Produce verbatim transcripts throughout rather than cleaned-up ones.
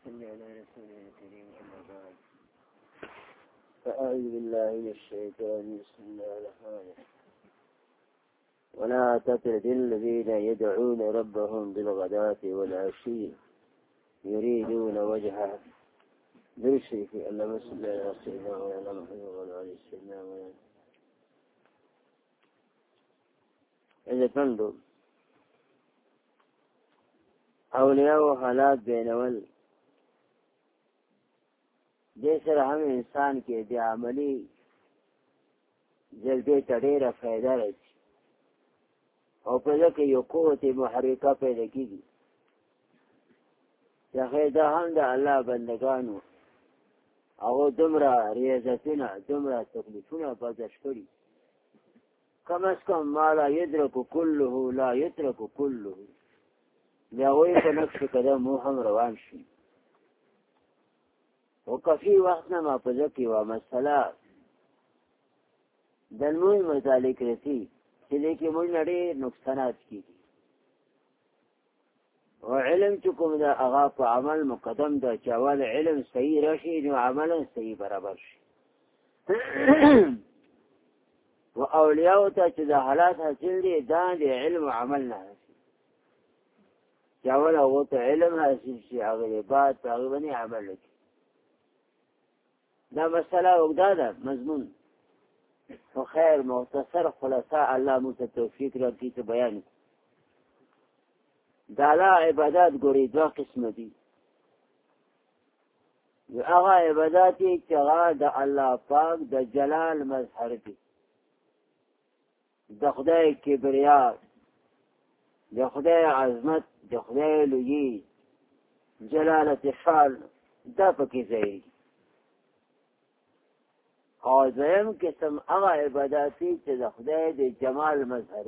صل على رسوله الكريم أما بعد فأعوذ بالله من الشيطان بسم الله الرحمن الرحيم ولا تطرد الذين يدعون ربهم بالغداة والعشي يريدون وجهه بالشرك اللهم صل على سيدنا وعلى محمد وعلى آل سيدنا وعلى إذا تنظر اولیاء و حالات بینول دې سره هم انسان کې د عملي جلبې ته ډېره فایده راځي او په دې کې یو قوت محرکه پیدا کېږي چې دا هم د الله بندګانو هغه دومره ریاضتونه دومره تکلیفونه برداشت کړي کم از کم ما لا یدرک کله لا یترک کله د هغوی په نقش قدم مو هم روان شي و کافي وخت نه ما په زه کې یوه مسله د لمونځ متعلق رسي چې دې کې موږ نه ډېر نقصانات کېږي او علم چې کوم ده هغه په عمل مقدم ده چې اول علم صحیح راشي نو عملا صحیح برابر شي و اولیاو ته چې د حالات حاصل دي دا د علم و عمل نه چې اول هغو ته علم حاصل شي هغې بعد په هغې باندې عمل وکړي دا مسله اوږده ده مضمون خو خیر مختصر خلاصه الله موږ ته توفیق راکړي چې بیان کړو د الله عبادات ګورې دوه قسمه دي یو هغه عبادات دي چې هغه د الله پاک د جلال مظهر دي د خدای کبریا د خدای عظمت د خدای لویي جلالت شان دا پکې ځای او دویم قسم هغه عبادات دي چې د خدای د جمال مظهر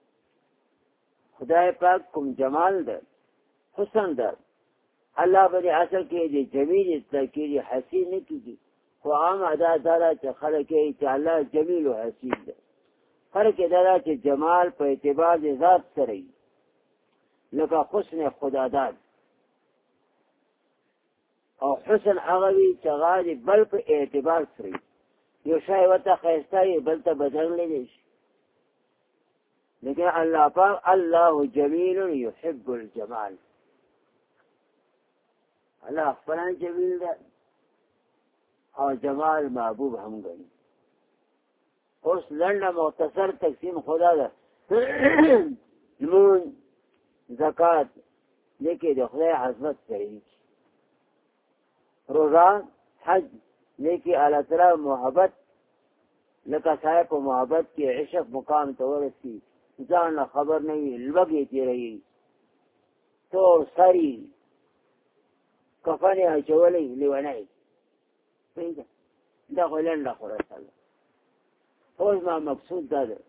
خدای پاک کوم جمال ده حسن ده الله باندې اصل کې د جمیل تاکید حسین نه کیږي خو عام ادا دارا چې خلک یې چې الله جمیل او حسین ده فرق دا چې جمال په اعتبار د ذات سره وي لکه حسن خداداد او حسن هغه وي چې هغه د بل په اعتبار سره وي یو شی ورته ښایسته وي بل ته بدرنګلی شي لیکن الله پاک الله جمیل یحب الجمال الله خپله جمیل ده او جمال محبوب هم ګڼي اوس لنډه مختصر تقسیم خدا ده لمونځ زکات دې کې د خدای عظمت کوي روزه حج دې کې الله تعالی محبت لکه صاحب په محبت کې عشق مقام ته ورسي ځان نه خبر نه وي لوږې تېروي تور سري کفن یې اچولی لیونی دا خو لنډه خلاصه ده اوس ما مقصود دا ده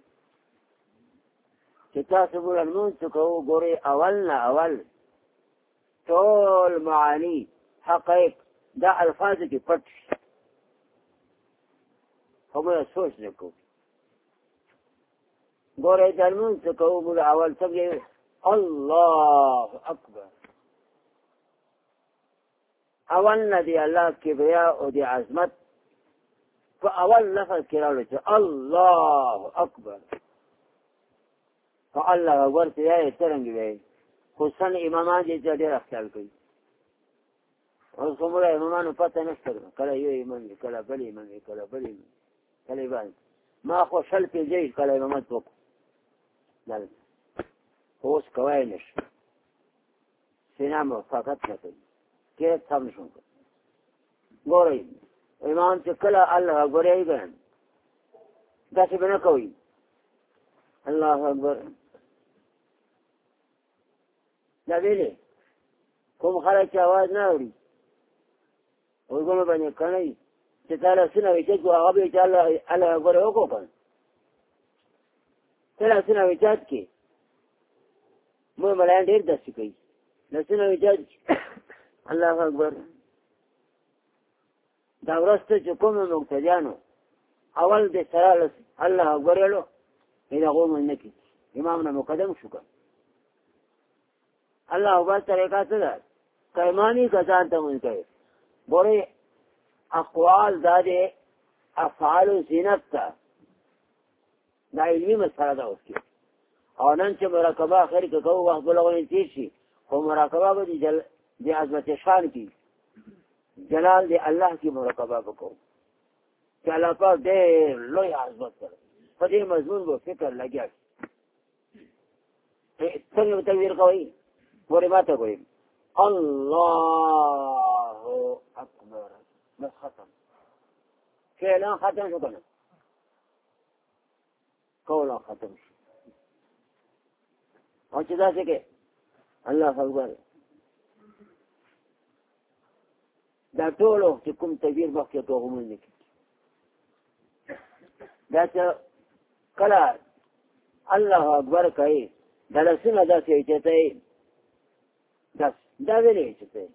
چې تاسو موږ لمونځ کوو ګورئ اول نه اول ټول معانی حقایق دا الفاظو کې پټ شي خو موږ سوچ نه کوو ګورئ دا لمونځ کوو موږ اول څنګه الله اکبر اول نه دی الله کبریا او دی عظمت په اول لفظ کې راوړل چې الله اکبر فالله اکبر چې یې څرنګه وي خو سن امامان دې ډېر خیال کوي اوس کومه امامانو پته نشته کله یو امام کله بل امام کله بل امام کله باندې ما خو شل پیځي کله امامت وکړ نه اوس کوی نشي سینما فقط نه کوي کې څم شو ګورئ ایمان چې کله الله اکبر یې ګڼ داسې به نه کوي الله اکبر دا ویلې کوم خلک چې اواز نه اوري غوږونه باندې کڼئ چې تا لاسونه اوچت کړو هغه به یې چې الله اکبر یې وکړو که نه ته لاسونه اوچت کړې موږ ملایان ډېر داسې کوي لاسونه اوچت الله اکبر دا ورسته چې کومو مقتدیانو اول د سره الله اکبر ویلو هغه هغو مونځ نه کړي امام نه مقدم شو که الله اکبر طریقه څه ده کایمانی کسان ته مونږ کوي ګورې اقوال دا دی افعال و زینت ته دا علمي مسله ده اوس کې او نن چې مراقبه اخر کې کوو وخت بلغونې تېر شي خو مراقبه به د جل د عظمت شان کې جلال د الله کې مراقبه وکړو چې الله پاک ډېر لوی عظمت کړی په دې مضمون به فکر لګیا شي څنګه به تکبیر کوئ پورې ما ته کوئ الله اکبر بس ختم فعلا ختم شو کنه قولا ختم شو او چې داسې کې الله اکبر دا ټولو چې کوم تکبیر مخکې کوو مونږ نه کوي دا چې کله الله اکبر کوي دا لسونه داسې اوچتوي داس دا ویلې اوچتوي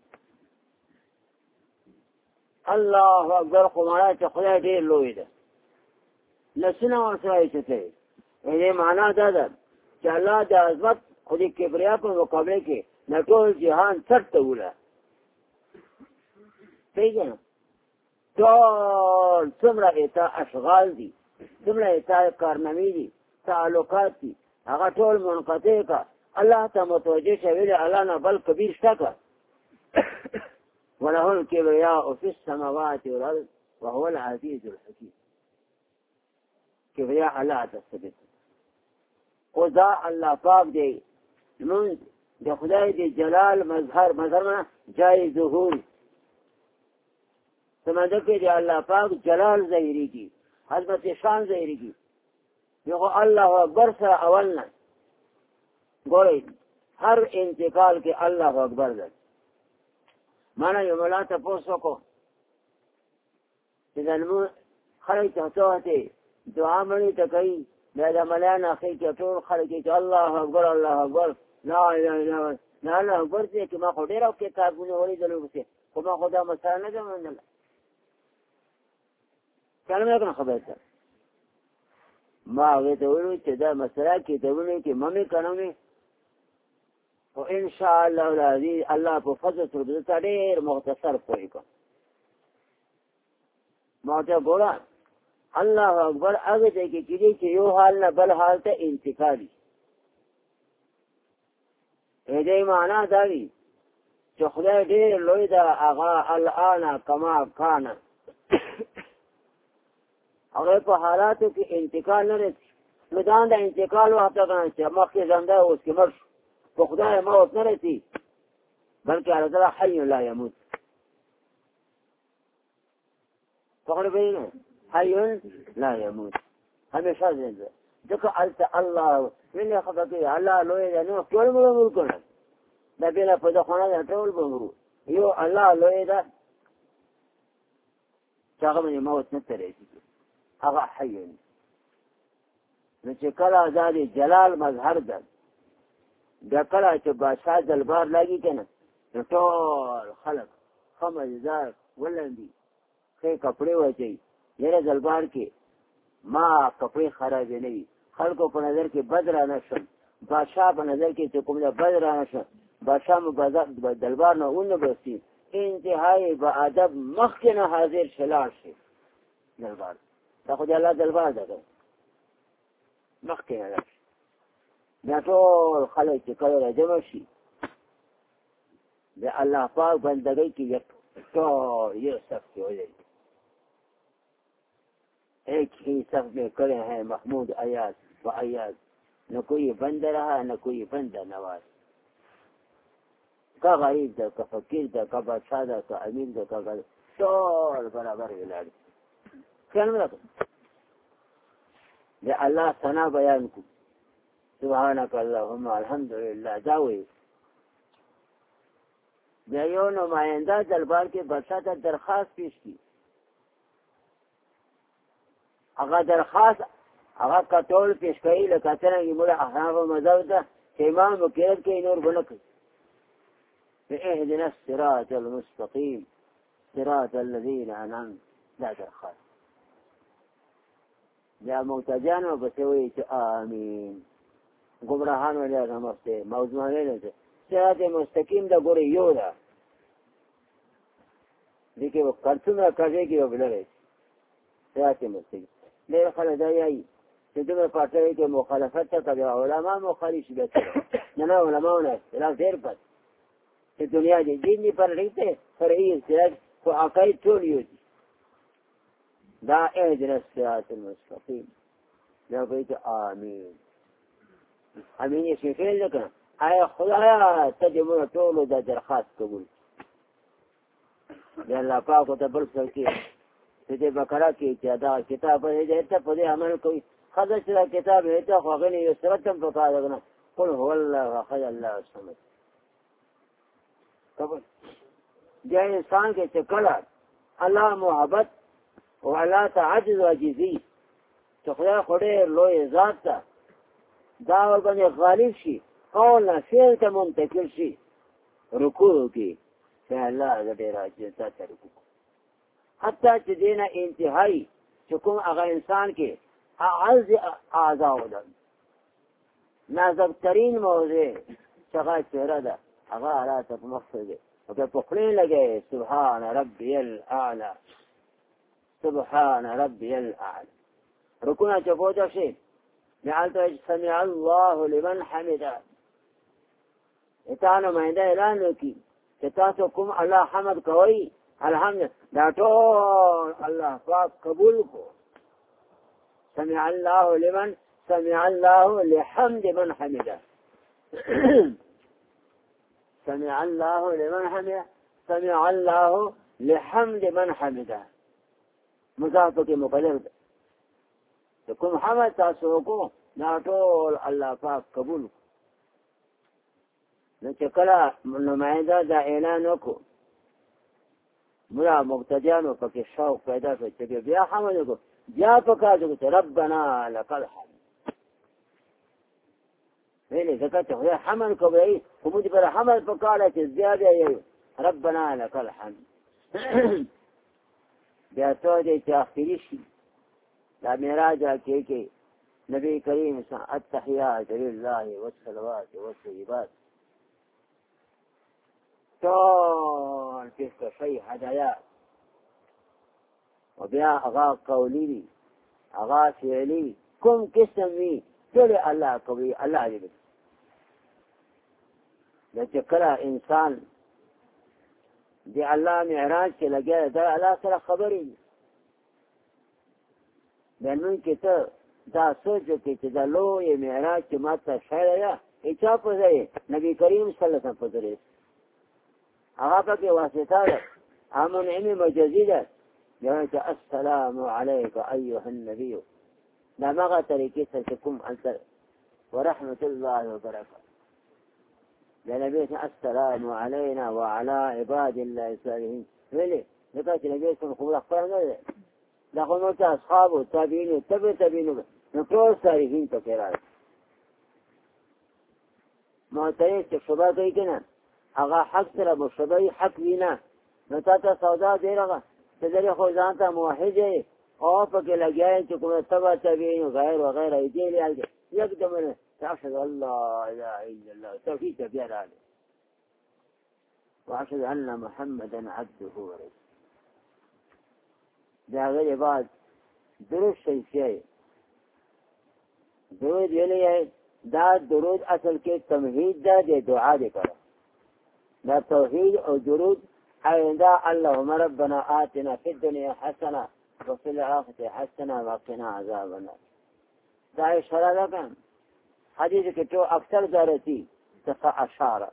الله اکبر خو معنا چې خدای ډېر لوی ده لسونه ورسره اوچتوي دې معنا دا ده چې الله د عظمت خو د کبریا په مقابله کې د ټول جهان سر ته وله صحیح ده نو ټول څومره ایتا اشغال دي څومره ایتا کارنامې دي تعلقات دي هغه ټول منقطع کا الله ته متوجه شوی الله نه بل کبیر شته کا وله الكبرياء في السماوات والارض وهو العزيز الحكيم كبرياء الله تثبت خدا الله پاک دی من د خدای دی جلال مظهر مظهر جای ظهور سمجھو کہ دی اللہ پاک جلال ظاہری کی حضرت شان ظاہری کی یو اللہ اکبر سره اولنا ګورئ هر انتقال کې الله اکبر ده معنا یو مولا تاسو وکړو چې دلمو خلک ته ته دعا مړی ته کوي دا د ملانا اخی کې ټول خلک چې الله اکبر الله اکبر لا اله الا الله نه الله اکبر چې ما خو ډیر او کتابونه ولیدل وسه خو ما خدا مسله نه جوړل کلمه کنه خبره ما هغه ته ویلو چې دا مسله کتابونه کې ممه کړم او ان شاء الله العزیز الله په فضل سره د ډېر مختصر پوي کو ما ته ګورا الله اکبر هغه ته کې کېږي چې یو حال نه بل حال ته انتقالي دې معنا دا وی چې خدای ډېر لوی دا هغه الان کما کان هغه په حالاتو کې انتقال نه لري نو دا د انتقال وخت کنه چې مخکې زنده اوس کې مرش په خدای موت نه رسي بلکې الله حي لا يموت تقریبا حي لا يموت همیشه زنده ځکه الته الله ویل خبره الله لوی دی نو ټول ملک کنه دا بلا په دخانه ټول بمرو یو الله لوی دی چې هغه موت نه ترې هغه حي نو چې کله ازاد جلال مظهر ده دا کله چې بادشاہ دلبار لګي کنه نو ټول خلک خمزدار ولندي خې کپڑے وچي یره دلبار کې ما کپڑے خراب نه وي خلکو په نظر کې بد را نشم بادشاہ په نظر کې چې کوم بد را نشم بادشاہ مو دلبار نه اون بسي انتهایی با ادب مخکنه حاضر شلار شي دلبار دا خو الله دلبار ده مخکنه دا ټول خلک چې کله راجمع شي د الله پاک بندګۍ کې یک ټول یو صف کې وایي ایک ہی صف میں کھڑے ہیں محمود ایاز و ایاز نہ کوئی بند رہا نہ کوئی بندہ نواز کا غریب دا کا فقیر دا کا بادشاہ دا کا امیر دا کا غریب ټول برابر ولاړ خیال مې راکړ د الله ثنا بیان کو سبحانك اللهم الحمدلله دا وی دا یو نماینده دربار کې بادشاہ ته درخواست پیش کی هغه درخواست هغه کټول پیش کړي لکه څنګه موږ احناف مذهب ته چې امام مکرر کې نور بنه کوي اهدنا الصراط المستقيم صراط الذين انعمت لا درخواست یا موتجانو بسوي چې آمین گمراهان ولی نمسته موضوع نه ده صراط مستقیم دا ګوري یو ده دې کې کارڅومره کاږي کې وبلره صراط مستقیم ډېر خلک دا یایي چې دومره پاټوي کې مخالفت ته کوي علما مخالف شي نه نه علماونه اختلاف ډېر پد چې دنیا دې دیني پر ریته فرعي اختلاف خو عقاید ټول یو دي دا اهدنا الصراط المستقیم دا کوي آمین امین یې شیخیل لکنه آیا خدایا ته دې موږ ټولو دا درخواست قبول دی الله پاک ته بل څه کې چې دې بقره کې چې دا کتاب دې ته په دې عمل کوي خدای چې دا کتاب دې ته خو غني یو سره تم په کار غنه قل هو الله احد الله الصمد قبول دا انسان کې چې کله الله محبت او الله تعجز عاجزي چې خدای خدای لوی ذات ته دا ورباندې غالب شي قول نه فعل ته منتقل شي رکوع کې چې الله دې راځي ته رکوع حتی چې دینه انتهایی چې کوم هغه انسان کې اعز اعضاء ده نازک ترین موضوع څنګه چهره ده هغه حالات په مقصد ده او په خپل لګي سبحان ربي الاعلى سبحان ربي الاعلى رکوع چې بوجا شي جعلت سمع الله لمن حمده اتانو مهنده اعلان وکي چې تاسو کوم الله حمد کوي الحمد دا ټول الله پاک قبول کو سمع الله لمن سمع الله لحمد من حمده سمع الله لمن حمده سمع الله لحمد من حمده مضاف کې مقدر ده کوم حمد تاسو کو دا ټول الله پاک قبول کو نو چې کله نماینده دا اعلان وکړو ملا مبتدیانو پکې شوق پیدا شو چې بیا حمد وکړو بیا پکاره چې ربنا لك الحمد ویلې ځکه چې خدای حمد کوي خو موږ پر حمد پکاره چې زیاده یې ربنا لك الحمد بیا ته دې چې اخري شي دا معراج کې کې نبی کریم صلی الله علیه وسلم التحیات لله والصلوات والطیبات ټول پیښه شي هدايا او بیا هغه قولی دي هغه فعلی کوم قسم وي ټول الله کوي الله دې د چکرا انسان دی الله معراج کې لګیا دا الله سره خبرې دنو کې ته دا سوچ کې چې دا لوی معراج چې ماته شاید یا اچا په ځای نبی کریم صلی الله علیه وسلم په ذریعہ هغه په واسطه ده امن علم مجازي ده یعنی السلام علیک ایها النبی دا مغه طریقې سره کوم انت ورحمت الله وبرکاته دا نبی السلام علینا وعلى عباد الله الصالحین ویلي دا چې نبی څنګه خو خبر نه ده دا خو نو اصحاب او تابعین او تبع تابعین نو ټول صالحین ته راځي ما ته چې شوبه کوي کنه هغه حق سره مشبه حق وینا نو تاسو سودا دی راغه چې لري خو ځان ته موحد او په کې لګیای چې کومه تبع تابعین او غیر و غیر دې لري یکدم اشهد الله الا الا الله توحید بیا راځي واشهد ان محمدا عبده ورسوله دا غیر بعد درود شریف درود ویلې دا درود اصل کې تمهید ده د دعا دی کړه دا توحید او درود آئنده اللهم ربنا آتنا فی الدنيا حسنه وفي الاخره حسنه وقنا عذاب النار دا اشاره ده کوم حدیث کې تو اکثر ضرورتي تفا اشاره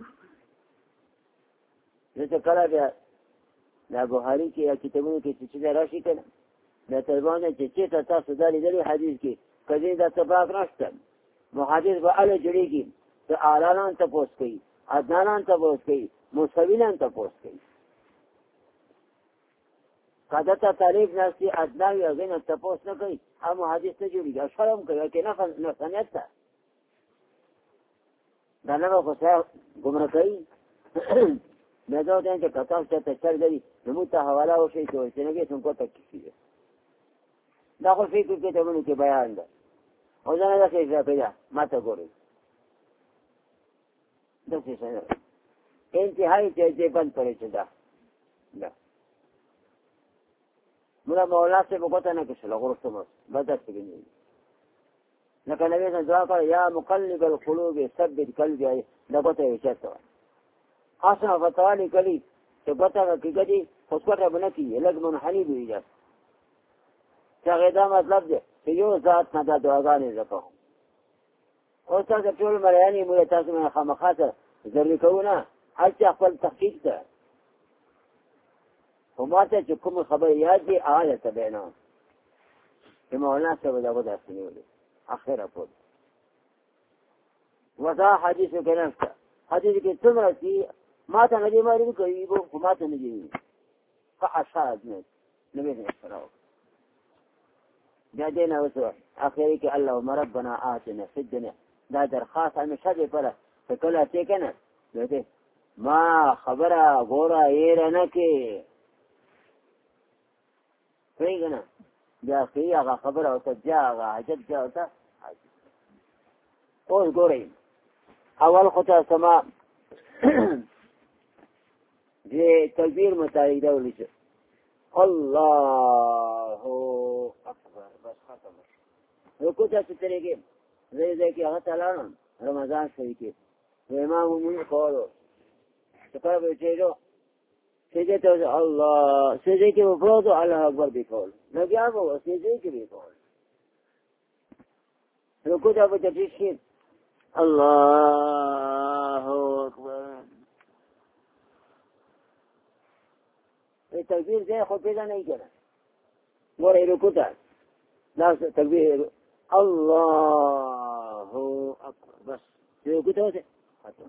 دته کله بیا دا بخاری کې یا کتابونو کې چې دا راشي کنه دا تربانه چې چې تاسو دا لري حدیث کې کله دا تفاق نشته محدث به ال جوړيږي ته اعلان ته پوس کوي ادنان ته پوس کوي مسوینان ته پوس کوي کدا ته تعریف نشي ادنا یو غنه ته پوس نه کوي هم محدث ته جوړيږي شرم کوي کې نه نه سنت ته دا نه خو څه ګمرا کوي مې دا ته چې کتاب ته چل دی نو ته حواله وشي چې څنګه څنګه ته کیږي دا خو فکر کې ته ونه کې بیان ده او ځنه دا څه پیدا ماته ګوري دا څه څه انتهایی چې دې بند کړی چې دا دا مولا مولا سے بکوتا نه کشل غرفتم بدست بنی لکه نبی صلی دعا کړ یا مقلب القلوب ثبت قلبي دا کوته یې چاته خاصه فتوالی کلی چې پته کې کدي خصوصا بنتی لګ منحنی دی جاست چې دا مطلب دی چې یو ذات نه دا دعاګانې زکو او تاسو ټول مریانی موږ تاسو نه خامخاته ضروري کوونه هر چې خپل تحقیق ده او ماته چې کوم خبر یاد دی آله تبینا چې مولانا څه ودا ودا سنولې اخره په ودا حدیث کې نشته حدیث کې څومره چې ماته نه دی مری کوي وو ماته نه دی فاشاد نه نبی نه سره دا دینه وسو اخر کې اللهم ربنا آتنا فی الدنيا دا درخواست همیشه دی پر کله چې کنه دته ما خبره ګوره یې نه کې څنګه دا کې هغه خبره او ته ځاغه حاجت ځاوته او ګورئ اول خطا سما دې تکبیر متعلق دا ولې الله اکبر بس ختم رکوع ته سترګې زه دې کې هغه تعالی رمضان شریف کې امام موږ کولو څنګه به چیرې سجده ته الله سجده کې وفرض الله اکبر به کول نه بیا به سجده کې به کول رکوع ته به تشهید الله اکبر ای تکبیر دې خو پیدا نه کړه ګورې رکوع ته دا تکبیر الله اکبر بس رکوع ته ختم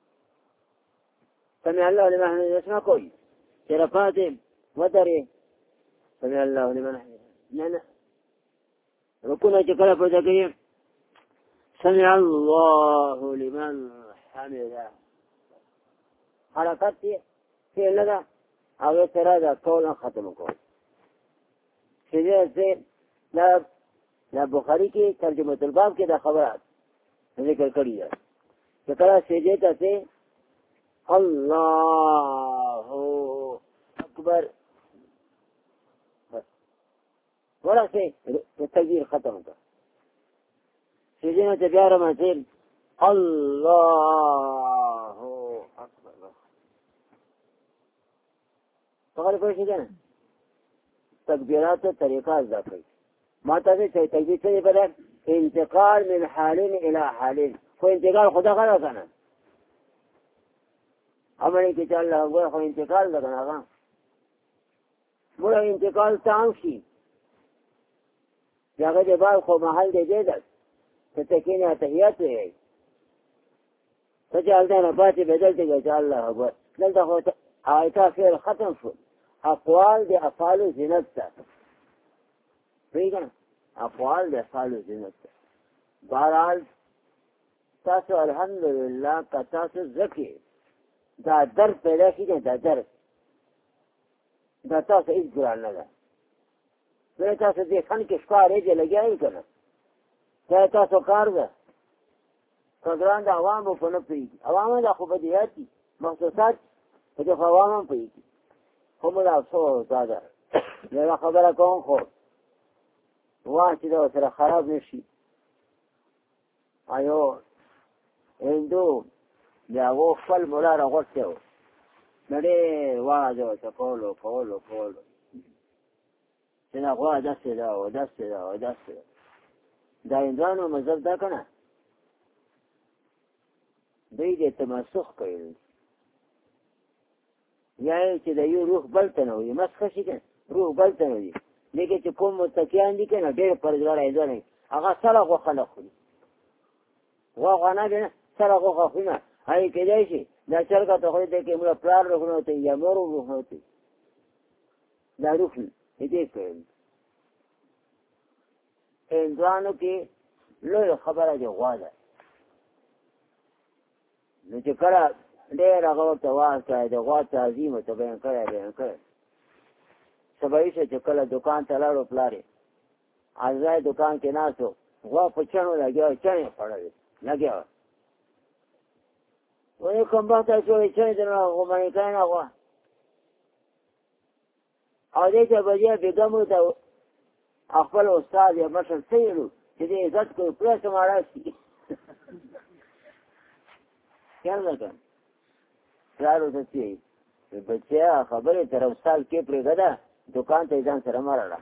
سمع الله لمن حمده اسمع کوئی شرفات ودري سمع الله لمن حمده نه نه ركوع چې کله په ځکه سمع الله لمن حمده حرکت یې لگا هغه سره دا کول ختم کول چې دا دا بخاری کې ترجمه الباب کې دا خبرات ذکر کړی ده چې کله سجده ته الله اکبر بس ولا شيء التكبير ختم ده سجدنا تبيار ما تقول الله اكبر فقال کوئی شيء تکبیرات طریقہ ذکر ما ته چې تکبیر څه بدل انتقال من حالين الى حالين خو انتقال خدا غره کنه امره کې چې الله هو خو انتقال ده کنه هغه موږ انتقال تام شي هغه د بار خو محل دی دی ده ته تکینه تحیات وي فجعل دنا فاتي بدلت چې الله هو دلته خو آیات خیر ختم شو اقوال دي افعال زینت ده پیغام اقوال دي افعال زینت ده بہرحال تاسو الحمدلله کا تاسو ذکی دا درد پیدا کیږي دا درد دا تاسو هیڅ ګران نه ده زه تاسو دې خان کې ښکارې دې لګیایي کنه دا تاسو کار ده ګران د عوامو په نه پیږي عوامو د خو بدیاتي مخصوصات د عوامو پیږي خو موږ افسوس دا ده دا خبره کوم خو واه چې دا سره خراب نشي ایو هندو دا و خپل مولا راغوښته و نړۍ واجو ته کولو کولو کولو چې نه غوا داسې دا و داسې دا و داسې دا هندوانو مذهب دا که نه دوی دې تمسخ کوي یا چې د یو روح بل ته نه وي مسخه شي که روح بل ته نه وي لیکن چې کوم متقیان دي که نه ډېر پرهیزګار هندوان هغه سره غوښه نه خوري غوښه نه دی نه سره غوښه خوري نه هغې کېدای شي دا چرګه ته خوري دی که موږ پلار روح نه وتی یا مور روح نه وتی دا روح دې کوي هندوانو کې لویه خبره د غوا ده نو چې کله ډېر هغه ورته واز کړی د غوا تعظیم ورته بیان کړی بیان کړی سبایي شه چې کله دوکان ته لاړو پلار یې ازای دوکان کې ناست و غوا په چڼو لګیا چڼې یې خوړلې لګیا وه وایي کوم بخته چې وایي چڼې ته نه غومنې کوي نه غوا او دې ته بیا بیګمو ته خپل استاد یا مشر سیلو چې دې عزت کوي پرې سماړه شي خیال لګا پلارو ته چې بچیا خبره تر استاد کې پرې غدا دکان ته ځان سره مراله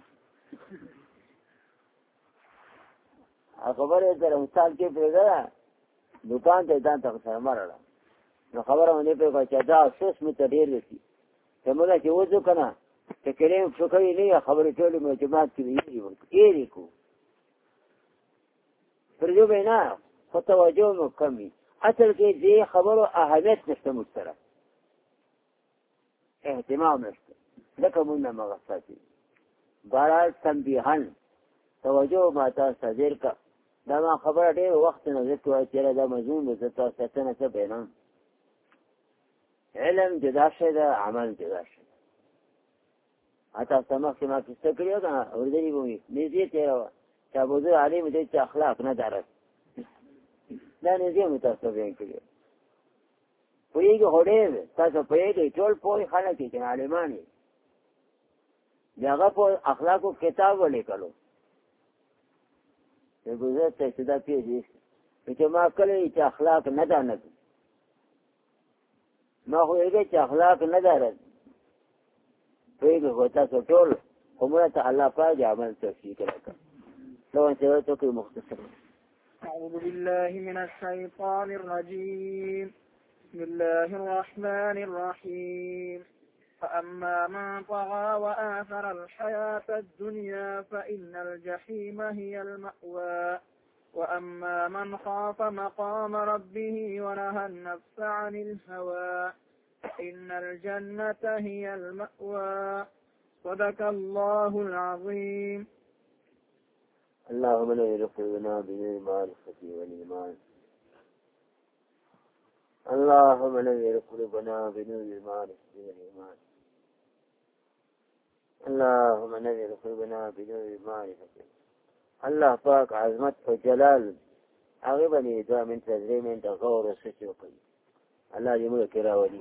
خبره تر استاد کې پرې غدا دکان ته ځان سره مراله نو خبره باندې په کوچا دا سوس می ته ډیر رسی ته موږ چې وځو کنه چې کلیم فکرې نه خبرې ټولې مې جماعت کې ویلې ورکې کو پر دې بنا خو توجه مو کمی اصل کې دې خبرو اهمیت نشته مستره اهتمام نشته لکه مونږ نه مغصاتي بارال تنبیهن توجه ما تاسو ذکر کا دا ما خبره ډېر وخت نه ذکر چې دا مضمون د تاسو ته څه بیان علم جدا شي دا عمل جدا شي اته سمخ ما کیسه کړیو دا ورته وی نږدې تیرا چې ابو عالم دې چې اخلاق نه درس دا نږدې متاسو بیان کړیو په یوه هډې تاسو په یوه ټول په خلک کې عالمانی داغه په اخلاقو کتاب ولیکلو دغه ته چې دا پیږي چې ما کله چې اخلاق نه دانه ما خو یې چې اخلاق نه درس پیږي وتا ټول کومه ته الله پاک عمل توفیق راکړي لو انت توکي مختصر أعوذ بالله من الشيطان الرجيم بسم الله الرحمن الرحيم فأما من طغى وآثر الحياة الدنيا فإن الجحيم هي المأوى وأما من خاف مقام ربه ونهى النفس عن الهوى فإن الجنة هي المأوى صدق الله العظيم. اللهم لا يرقبنا بالمعرفة والإيمان اللهم لا يرقبنا بالمعرفة والإيمان اللهم لا يرقبنا بالمعرفة الله پاک عظمت و جلال هغه باندې دا من تزریم انت غور وسچو کوي الله دې موږ کرا ولي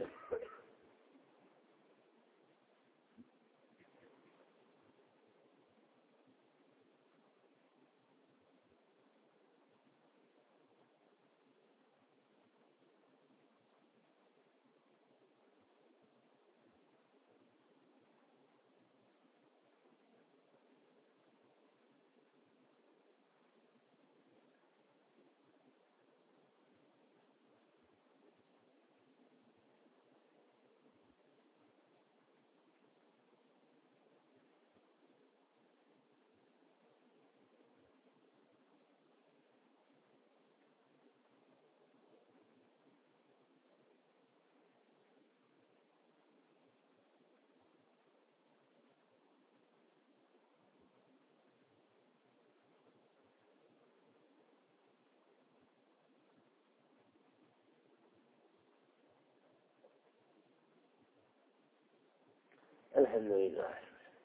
الحمد لله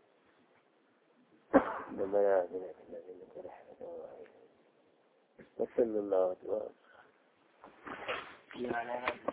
بما يعلمك الذين رحمة الله وصلى الله عليه وسلم